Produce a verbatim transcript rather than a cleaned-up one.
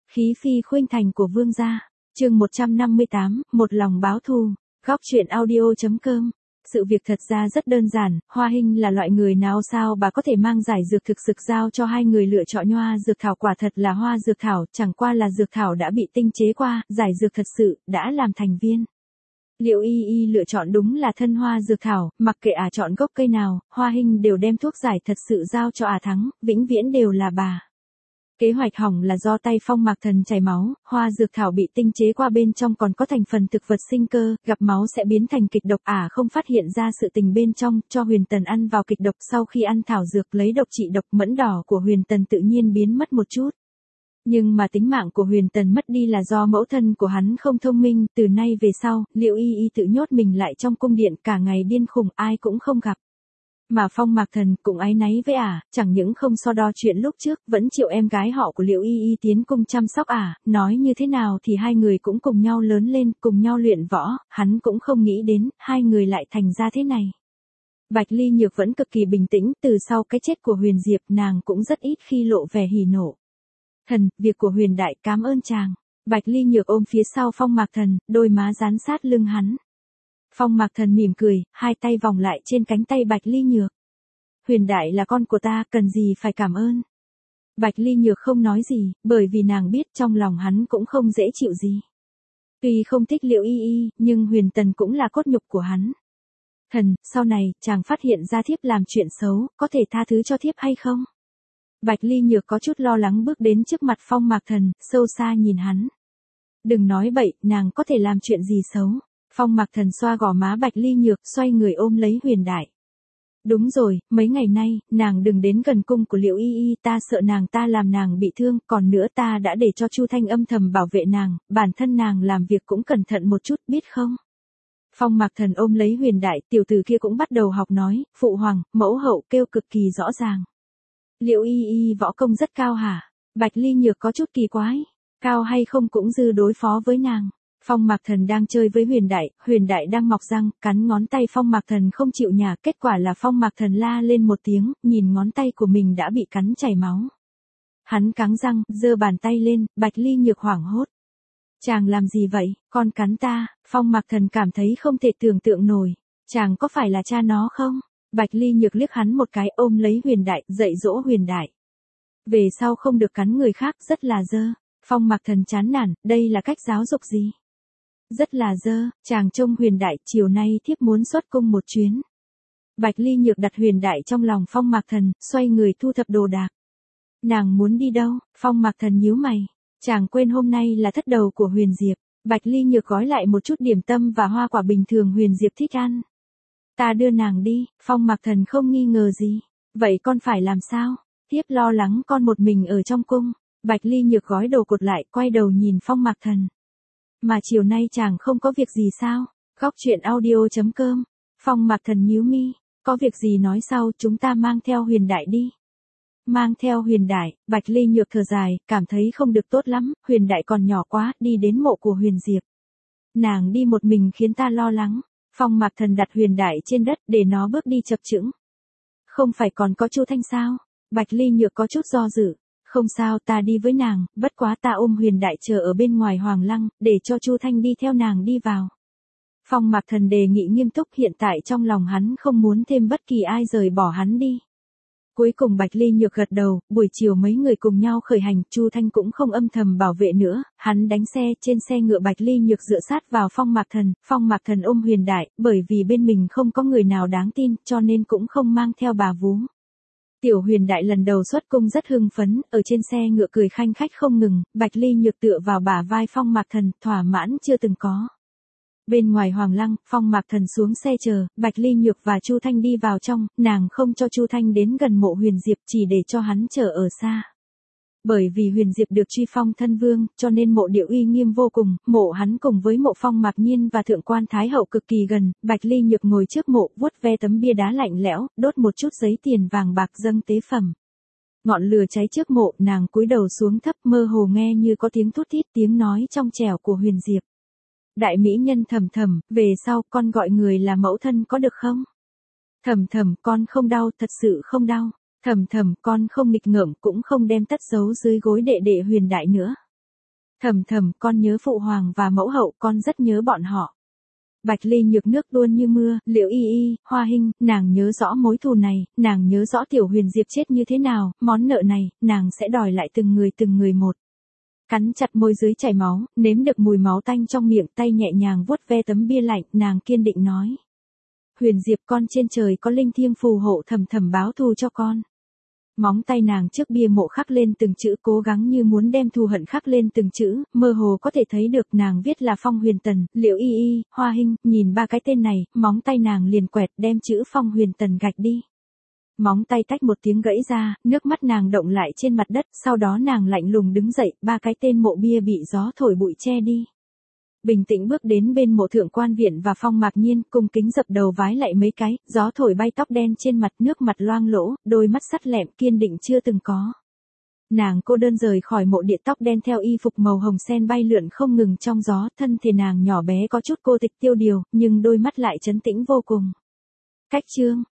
Khí phi khuynh thành của vương gia. Chương một trăm năm mươi tám, một lòng báo thù. Góc truyện audio.com. Sự việc thật ra rất đơn giản, Hoa Hinh là loại người nào sao bà có thể mang giải dược thực sự giao cho hai người lựa chọn nhoa dược thảo, quả thật là hoa dược thảo, chẳng qua là dược thảo đã bị tinh chế qua, giải dược thật sự đã làm thành viên. Liệu Y Y lựa chọn đúng là thân hoa dược thảo, mặc kệ ả à chọn gốc cây nào, Hoa Hinh đều đem thuốc giải thật sự giao cho ả à thắng, vĩnh viễn đều là bà. Kế hoạch hỏng là do tay Phong Mạc Thần chảy máu, hoa dược thảo bị tinh chế qua bên trong còn có thành phần thực vật sinh cơ, gặp máu sẽ biến thành kịch độc, ả à không phát hiện ra sự tình bên trong, cho Huyền Tần ăn vào kịch độc, sau khi ăn thảo dược lấy độc trị độc, mẫn đỏ của Huyền Tần tự nhiên biến mất một chút. Nhưng mà tính mạng của Huyền Tần mất đi là do mẫu thân của hắn không thông minh, từ nay về sau, Liệu Y Y tự nhốt mình lại trong cung điện cả ngày điên khùng, ai cũng không gặp. Mà Phong Mạc Thần cũng áy náy với ả, à, chẳng những không so đo chuyện lúc trước, vẫn chịu em gái họ của Liệu Y Y tiến cung chăm sóc ả, à, nói như thế nào thì hai người cũng cùng nhau lớn lên, cùng nhau luyện võ, hắn cũng không nghĩ đến, hai người lại thành ra thế này. Bạch Ly Nhược vẫn cực kỳ bình tĩnh, từ sau cái chết của Huyền Diệp nàng cũng rất ít khi lộ vẻ hỉ nộ. Thần, việc của Huyền Đại cảm ơn chàng. Bạch Ly Nhược ôm phía sau Phong Mạc Thần, đôi má dán sát lưng hắn. Phong Mạc Thần mỉm cười, hai tay vòng lại trên cánh tay Bạch Ly Nhược. Huyền Đại là con của ta, cần gì phải cảm ơn. Bạch Ly Nhược không nói gì, bởi vì nàng biết trong lòng hắn cũng không dễ chịu gì. Tuy không thích Liệu Y Y, nhưng Huyền Tần cũng là cốt nhục của hắn. Thần, sau này, chàng phát hiện ra thiếp làm chuyện xấu, có thể tha thứ cho thiếp hay không? Bạch Ly Nhược có chút lo lắng bước đến trước mặt Phong Mạc Thần, sâu xa nhìn hắn. Đừng nói bậy, nàng có thể làm chuyện gì xấu. Phong Mạc Thần xoa gò má Bạch Ly Nhược, xoay người ôm lấy Huyền Đại. Đúng rồi, mấy ngày nay, nàng đừng đến gần cung của Liệu Y Y, ta sợ nàng ta làm nàng bị thương, còn nữa ta đã để cho Chu Thanh âm thầm bảo vệ nàng, bản thân nàng làm việc cũng cẩn thận một chút, biết không? Phong Mạc Thần ôm lấy Huyền Đại, tiểu tử kia cũng bắt đầu học nói, phụ hoàng, mẫu hậu kêu cực kỳ rõ ràng. Liệu Y Y võ công rất cao hả? Bạch Ly Nhược có chút kỳ quái, cao hay không cũng dư đối phó với nàng. Phong Mạc Thần đang chơi với Huyền Đại, Huyền Đại đang mọc răng, cắn ngón tay Phong Mạc Thần không chịu nhả, kết quả là Phong Mạc Thần la lên một tiếng, nhìn ngón tay của mình đã bị cắn chảy máu. Hắn cắn răng, giơ bàn tay lên, Bạch Ly Nhược hoảng hốt. Chàng làm gì vậy, con cắn ta? Phong Mạc Thần cảm thấy không thể tưởng tượng nổi, chàng có phải là cha nó không? Bạch Ly Nhược liếc hắn một cái, ôm lấy Huyền Đại, dạy dỗ Huyền Đại. Về sau không được cắn người khác, rất là dơ. Phong Mạc Thần chán nản, đây là cách giáo dục gì? Rất là dơ, chàng trông Huyền Đại, chiều nay thiếp muốn xuất cung một chuyến. Bạch Ly Nhược đặt Huyền Đại trong lòng Phong Mạc Thần, xoay người thu thập đồ đạc. Nàng muốn đi đâu? Phong Mạc Thần nhíu mày. Chàng quên hôm nay là thất đầu của Huyền Diệp. Bạch Ly Nhược gói lại một chút điểm tâm và hoa quả bình thường Huyền Diệp thích ăn. Ta đưa nàng đi, Phong Mạc Thần không nghi ngờ gì. Vậy con phải làm sao? Thiếp lo lắng con một mình ở trong cung. Bạch Ly Nhược gói đồ cột lại, quay đầu nhìn Phong Mạc Thần. Mà chiều nay chàng không có việc gì sao? Góc truyện audio.com. Phong Mạc Thần nhíu mi. Có việc gì nói sau, chúng ta mang theo Huyền Đại đi. Mang theo Huyền Đại, Bạch Ly Nhược thở dài, cảm thấy không được tốt lắm, Huyền Đại còn nhỏ quá, đi đến mộ của Huyền Diệp. Nàng đi một mình khiến ta lo lắng. Phong Mạc Thần đặt Huyền Đại trên đất để nó bước đi chập chững. Không phải còn có Chu Thanh sao? Bạch Ly Nhược có chút do dự. Không sao, ta đi với nàng, bất quá ta ôm Huyền Đại chờ ở bên ngoài Hoàng Lăng, để cho Chu Thanh đi theo nàng đi vào. Phong Mạc Thần đề nghị nghiêm túc, hiện tại trong lòng hắn không muốn thêm bất kỳ ai rời bỏ hắn đi. Cuối cùng Bạch Ly Nhược gật đầu, buổi chiều mấy người cùng nhau khởi hành, Chu Thanh cũng không âm thầm bảo vệ nữa, hắn đánh xe, trên xe ngựa Bạch Ly Nhược dựa sát vào Phong Mạc Thần, Phong Mạc Thần ôm Huyền Đại, bởi vì bên mình không có người nào đáng tin, cho nên cũng không mang theo bà vú. Tiểu Huyền Đại lần đầu xuất cung rất hưng phấn, ở trên xe ngựa cười khanh khách không ngừng, Bạch Ly Nhược tựa vào bả vai Phong Mạc Thần, thỏa mãn chưa từng có. Bên ngoài Hoàng Lăng, Phong Mạc Thần xuống xe chờ, Bạch Ly Nhược và Chu Thanh đi vào trong, nàng không cho Chu Thanh đến gần mộ Huyền Diệp, chỉ để cho hắn chờ ở xa. Bởi vì Huyền Diệp được truy phong thân vương, cho nên mộ địa uy nghiêm vô cùng, mộ hắn cùng với mộ Phong Mạc Nhiên và Thượng quan Thái Hậu cực kỳ gần, Bạch Ly Nhược ngồi trước mộ, vuốt ve tấm bia đá lạnh lẽo, đốt một chút giấy tiền vàng bạc dâng tế phẩm. Ngọn lửa cháy trước mộ, nàng cúi đầu xuống thấp, mơ hồ nghe như có tiếng thút thít, tiếng nói trong trẻo của Huyền Diệp. Đại mỹ nhân Thầm Thầm, về sau con gọi người là mẫu thân có được không? Thầm Thầm, con không đau, thật sự không đau. Thầm Thầm, con không nghịch ngợm, cũng không đem tất giấu dưới gối đệ đệ Huyền Đại nữa. Thầm thầm, con nhớ phụ hoàng và mẫu hậu, con rất nhớ bọn họ. Bạch Ly nhược nước tuôn như mưa, Liễu Y Y, Hoa Hinh, nàng nhớ rõ mối thù này, nàng nhớ rõ Tiểu Huyền Diệp chết như thế nào, món nợ này, nàng sẽ đòi lại từng người từng người một. Cắn chặt môi dưới chảy máu, nếm được mùi máu tanh trong miệng, tay nhẹ nhàng vuốt ve tấm bia lạnh, nàng kiên định nói. Huyền Diệp, con trên trời có linh thiêng phù hộ, thầm thầm báo thù cho con. Móng tay nàng trước bia mộ khắc lên từng chữ, cố gắng như muốn đem thù hận khắc lên từng chữ, mơ hồ có thể thấy được nàng viết là Phong Huyền Tần, Liễu Y Y, Hoa Hinh, nhìn ba cái tên này, móng tay nàng liền quẹt đem chữ Phong Huyền Tần gạch đi. Móng tay tách một tiếng gãy ra, nước mắt nàng động lại trên mặt đất, sau đó nàng lạnh lùng đứng dậy, ba cái tên mộ bia bị gió thổi bụi che đi. Bình tĩnh bước đến bên mộ thượng quan viện và Phong Mạc Nhiên, cung kính dập đầu vái lại mấy cái, gió thổi bay tóc đen trên mặt, nước mặt loang lỗ, đôi mắt sắt lẹm kiên định chưa từng có. Nàng cô đơn rời khỏi mộ địa, tóc đen theo y phục màu hồng sen bay lượn không ngừng trong gió, thân thể nàng nhỏ bé có chút cô tịch tiêu điều, nhưng đôi mắt lại trấn tĩnh vô cùng. Cách chương